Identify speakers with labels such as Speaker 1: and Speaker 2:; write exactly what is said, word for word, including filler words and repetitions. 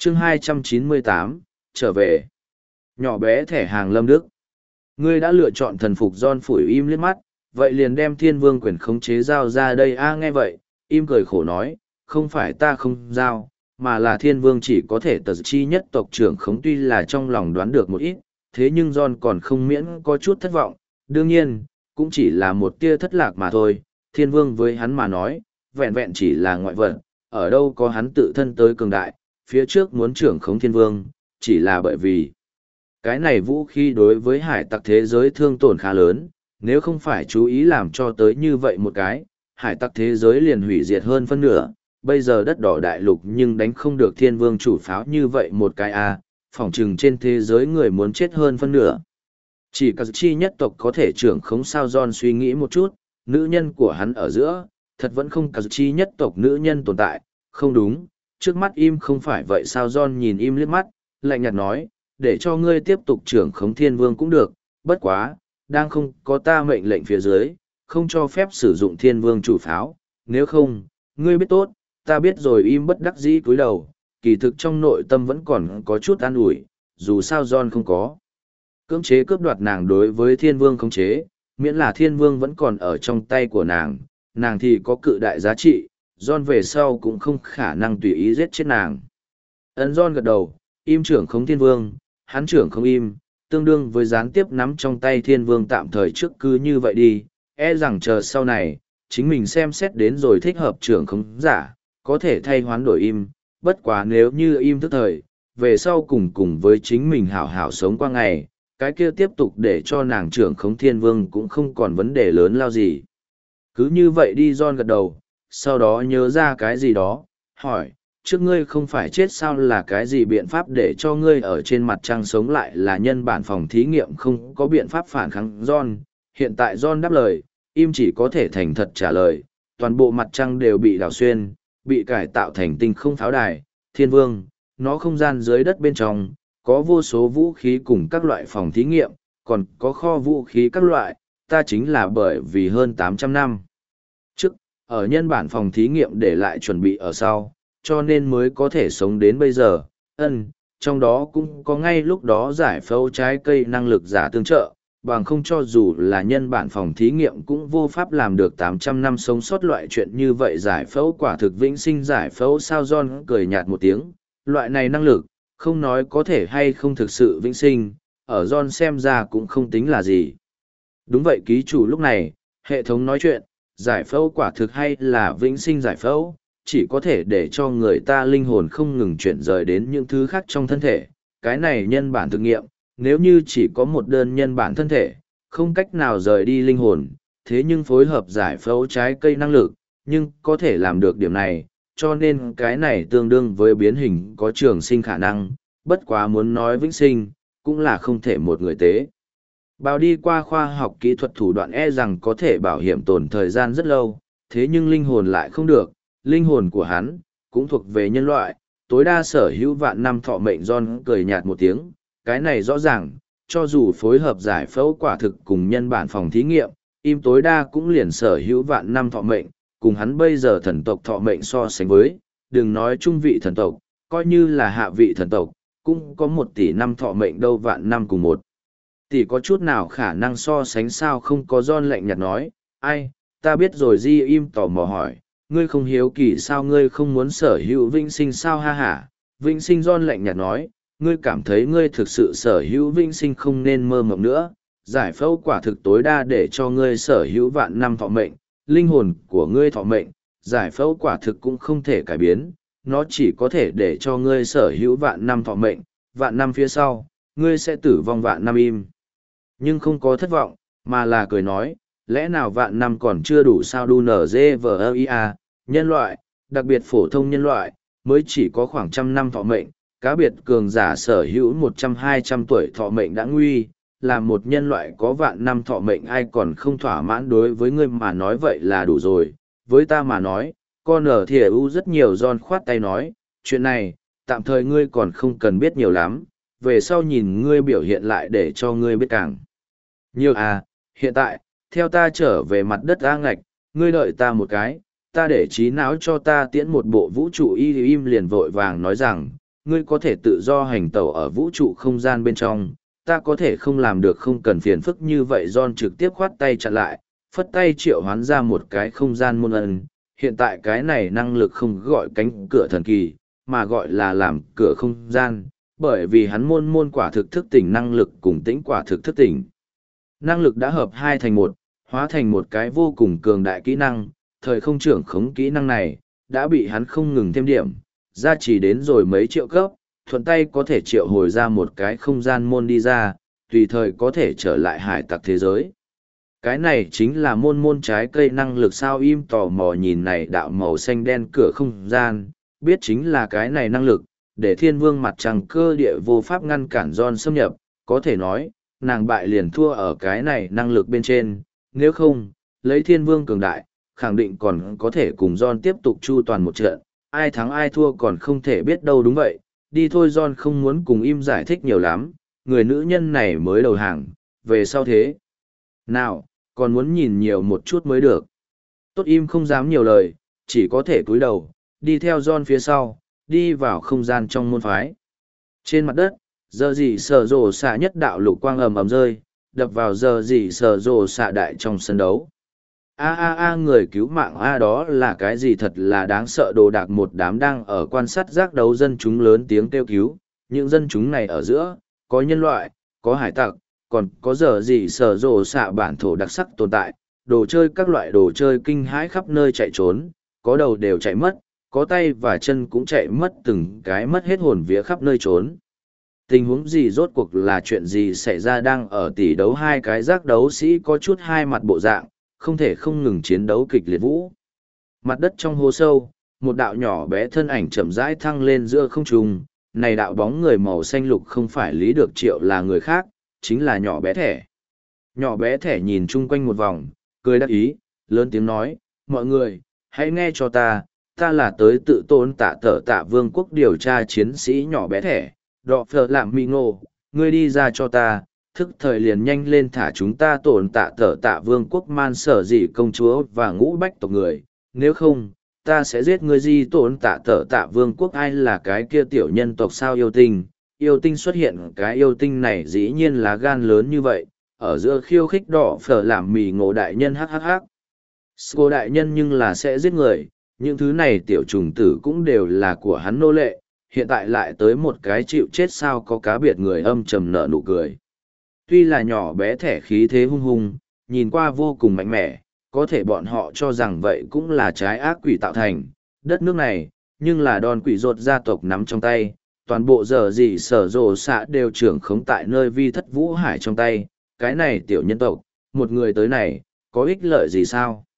Speaker 1: chương hai trăm chín mươi tám, trở về. Nhỏ bé thẻ hàng Lâm Đức. Ngươi đã lựa chọn thần phục John phủi im liếc mắt, vậy liền đem thiên vương quyền khống chế giao ra đây a nghe vậy, im cười khổ nói, không phải ta không giao, mà là thiên vương chỉ có thể tờ chi nhất tộc trưởng khống tuy là trong lòng đoán được một ít, thế nhưng John còn không miễn có chút thất vọng, đương nhiên, cũng chỉ là một tia thất lạc mà thôi, thiên vương với hắn mà nói, vẹn vẹn chỉ là ngoại vật, ở đâu có hắn tự thân tới cường đại, phía trước muốn trưởng khống thiên vương, chỉ là bởi vì cái này vũ khí đối với hải tặc thế giới thương tổn khá lớn, nếu không phải chú ý làm cho tới như vậy một cái, hải tặc thế giới liền hủy diệt hơn phân nửa, bây giờ đất đỏ đại lục nhưng đánh không được thiên vương chủ pháo như vậy một cái a, phỏng chừng trên thế giới người muốn chết hơn phân nửa. Chỉ cả chi nhất tộc có thể trưởng khống sao John suy nghĩ một chút, nữ nhân của hắn ở giữa, thật vẫn không cả chi nhất tộc nữ nhân tồn tại, không đúng, trước mắt im không phải vậy sao John nhìn im liếc mắt, lạnh nhạt nói, để cho ngươi tiếp tục trưởng khống thiên vương cũng được, bất quá, đang không có ta mệnh lệnh phía dưới, không cho phép sử dụng thiên vương chủ pháo, nếu không, ngươi biết tốt, ta biết rồi im bất đắc dĩ cúi đầu, kỳ thực trong nội tâm vẫn còn có chút an ủi, dù sao John không có. Cưỡng chế cướp đoạt nàng đối với thiên vương khống chế, miễn là thiên vương vẫn còn ở trong tay của nàng, nàng thì có cự đại giá trị, John về sau cũng không khả năng tùy ý giết chết nàng. Ấn John gật đầu, im trưởng khống thiên vương, hắn trưởng không im, tương đương với gián tiếp nắm trong tay thiên vương tạm thời trước cứ như vậy đi, e rằng chờ sau này, chính mình xem xét đến rồi thích hợp trưởng khống giả, có thể thay hoán đổi im, bất quá nếu như im thức thời, về sau cùng cùng với chính mình hảo hảo sống qua ngày, cái kia tiếp tục để cho nàng trưởng khống thiên vương cũng không còn vấn đề lớn lao gì. Cứ như vậy đi John gật đầu, sau đó nhớ ra cái gì đó, hỏi, trước ngươi không phải chết sao là cái gì biện pháp để cho ngươi ở trên mặt trăng sống lại là nhân bản phòng thí nghiệm không có biện pháp phản kháng John. Hiện tại John đáp lời, im chỉ có thể thành thật trả lời, toàn bộ mặt trăng đều bị đào xuyên, bị cải tạo thành tinh không pháo đài, thiên vương, nó không gian dưới đất bên trong, có vô số vũ khí cùng các loại phòng thí nghiệm, còn có kho vũ khí các loại, ta chính là bởi vì hơn tám trăm năm trước, ở nhân bản phòng thí nghiệm để lại chuẩn bị ở sau, cho nên mới có thể sống đến bây giờ, ân, trong đó cũng có ngay lúc đó giải phẫu trái cây năng lực giả tương trợ, bằng không cho dù là nhân bản phòng thí nghiệm cũng vô pháp làm được tám trăm năm sống sót loại chuyện như vậy giải phẫu quả thực vĩnh sinh giải phẫu sao John cười nhạt một tiếng, loại này năng lực, không nói có thể hay không thực sự vĩnh sinh, ở John xem ra cũng không tính là gì. Đúng vậy ký chủ lúc này, hệ thống nói chuyện, giải phẫu quả thực hay là vĩnh sinh giải phẫu, chỉ có thể để cho người ta linh hồn không ngừng chuyển rời đến những thứ khác trong thân thể. Cái này nhân bản thực nghiệm, nếu như chỉ có một đơn nhân bản thân thể, không cách nào rời đi linh hồn, thế nhưng phối hợp giải phẫu trái cây năng lực, nhưng có thể làm được điểm này, cho nên cái này tương đương với biến hình có trường sinh khả năng, bất quá muốn nói vĩnh sinh, cũng là không thể một người tế. Bao đi qua khoa học kỹ thuật thủ đoạn e rằng có thể bảo hiểm tồn thời gian rất lâu, thế nhưng linh hồn lại không được, linh hồn của hắn, cũng thuộc về nhân loại, tối đa sở hữu vạn năm thọ mệnh. John cười nhạt một tiếng, cái này rõ ràng, cho dù phối hợp giải phẫu quả thực cùng nhân bản phòng thí nghiệm, im tối đa cũng liền sở hữu vạn năm thọ mệnh, cùng hắn bây giờ thần tộc thọ mệnh so sánh với, đừng nói trung vị thần tộc, coi như là hạ vị thần tộc, cũng có một tỷ năm thọ mệnh đâu vạn năm cùng một tỷ có chút nào khả năng so sánh sao không có. John lạnh nhạt nói, ai, ta biết rồi. Di im tò mò hỏi, ngươi không hiếu kỳ sao, ngươi không muốn sở hữu vĩnh sinh sao ha hả. Vĩnh sinh John lạnh nhạt nói, ngươi cảm thấy ngươi thực sự sở hữu vĩnh sinh không nên mơ mộng nữa, giải phẫu quả thực tối đa để cho ngươi sở hữu vạn năm thọ mệnh, linh hồn của ngươi thọ mệnh, giải phẫu quả thực cũng không thể cải biến, nó chỉ có thể để cho ngươi sở hữu vạn năm thọ mệnh, vạn năm phía sau, ngươi sẽ tử vong vạn năm im. Nhưng không có thất vọng, mà là cười nói, lẽ nào vạn năm còn chưa đủ sao đu nở dê vờ ơ i a, nhân loại, đặc biệt phổ thông nhân loại, mới chỉ có khoảng trăm năm thọ mệnh, cá biệt cường giả sở hữu một trăm hai trăm tuổi thọ mệnh đã nguy, là một nhân loại có vạn năm thọ mệnh ai còn không thỏa mãn. Đối với ngươi mà nói vậy là đủ rồi, với ta mà nói, con ở thìa u rất nhiều. John khoát tay nói, chuyện này, tạm thời ngươi còn không cần biết nhiều lắm, về sau nhìn ngươi biểu hiện lại để cho ngươi biết càng nhiều. À, hiện tại, theo ta trở về mặt đất A Ngạch, ngươi đợi ta một cái, ta để trí não cho ta tiễn một bộ vũ trụ y. Im liền vội vàng nói rằng, ngươi có thể tự do hành tẩu ở vũ trụ không gian bên trong, ta có thể không làm được không cần phiền phức như vậy. John trực tiếp khoát tay chặn lại, phất tay triệu hoán ra một cái không gian môn ân. Hiện tại cái này năng lực không gọi cánh cửa thần kỳ, mà gọi là làm cửa không gian, bởi vì hắn môn môn quả thực thức tỉnh năng lực cùng tĩnh quả thực thức tỉnh. Năng lực đã hợp hai thành một, hóa thành một cái vô cùng cường đại kỹ năng, thời không trưởng khống kỹ năng này, đã bị hắn không ngừng thêm điểm, ra chỉ đến rồi mấy triệu cấp, thuận tay có thể triệu hồi ra một cái không gian môn đi ra, tùy thời có thể trở lại hải tặc thế giới. Cái này chính là môn môn trái cây năng lực sao? Im tò mò nhìn này đạo màu xanh đen cửa không gian, biết chính là cái này năng lực, để thiên vương mặt trăng cơ địa vô pháp ngăn cản John xâm nhập, có thể nói, nàng bại liền thua ở cái này năng lực bên trên, nếu không, lấy thiên vương cường đại, khẳng định còn có thể cùng John tiếp tục chu toàn một trận, ai thắng ai thua còn không thể biết đâu. Đúng vậy, đi thôi. John không muốn cùng Im giải thích nhiều lắm, người nữ nhân này mới đầu hàng, về sau thế nào, còn muốn nhìn nhiều một chút mới được. Tốt. Im không dám nhiều lời, chỉ có thể cúi đầu, đi theo John phía sau, đi vào không gian trong môn phái. Trên mặt đất, giờ gì sở rồ xạ nhất đạo lục quang ầm ầm rơi, đập vào giờ gì sở rồ xạ đại trong sân đấu. A a a, người cứu mạng a, đó là cái gì? Thật là đáng sợ. Đồ đạc một đám đang ở quan sát giác đấu dân chúng lớn tiếng kêu cứu, những dân chúng này ở giữa, có nhân loại, có hải tặc, còn có giờ gì sở rồ xạ bản thổ đặc sắc tồn tại, đồ chơi các loại đồ chơi kinh hãi khắp nơi chạy trốn, có đầu đều chạy mất, có tay và chân cũng chạy mất, từng cái mất hết hồn vía khắp nơi trốn. Tình huống gì? Rốt cuộc là chuyện gì xảy ra? Đang ở tỷ đấu hai cái giác đấu sĩ có chút hai mặt bộ dạng, không thể không ngừng chiến đấu kịch liệt vũ. Mặt đất trong hố sâu, một đạo nhỏ bé thân ảnh chậm rãi thăng lên giữa không trung. Này đạo bóng người màu xanh lục không phải Lý Được Triệu là người khác, chính là nhỏ bé thẻ. Nhỏ bé thẻ nhìn chung quanh một vòng, cười đắc ý, lớn tiếng nói, mọi người, hãy nghe cho ta, ta là tới tự tôn tạ tở tạ vương quốc điều tra chiến sĩ nhỏ bé thẻ, đọ phở làm mì ngộ, ngươi đi ra cho ta, thức thời liền nhanh lên thả chúng ta tổn tạ tở tạ vương quốc man sở dị công chúa và ngũ bách tộc người, nếu không, ta sẽ giết ngươi. Di tổn tạ tở tạ vương quốc ai là cái kia tiểu nhân tộc sao? Yêu tinh, yêu tinh xuất hiện. Cái yêu tinh này dĩ nhiên là gan lớn như vậy, ở giữa khiêu khích đỏ phở làm mì ngộ đại nhân hhh. Sco đại nhân nhưng là sẽ giết người, những thứ này tiểu trùng tử cũng đều là của hắn nô lệ, hiện tại lại tới một cái chịu chết sao? Có cá biệt người âm trầm nở nụ cười. Tuy là nhỏ bé thẻ khí thế hung hung, nhìn qua vô cùng mạnh mẽ, có thể bọn họ cho rằng vậy cũng là trái ác quỷ tạo thành, đất nước này, nhưng là đòn quỷ rột gia tộc nắm trong tay, toàn bộ giờ gì sở rồ xạ đều trưởng khống tại nơi vi thất vũ hải trong tay, cái này tiểu nhân tộc, một người tới này, có ích lợi gì sao?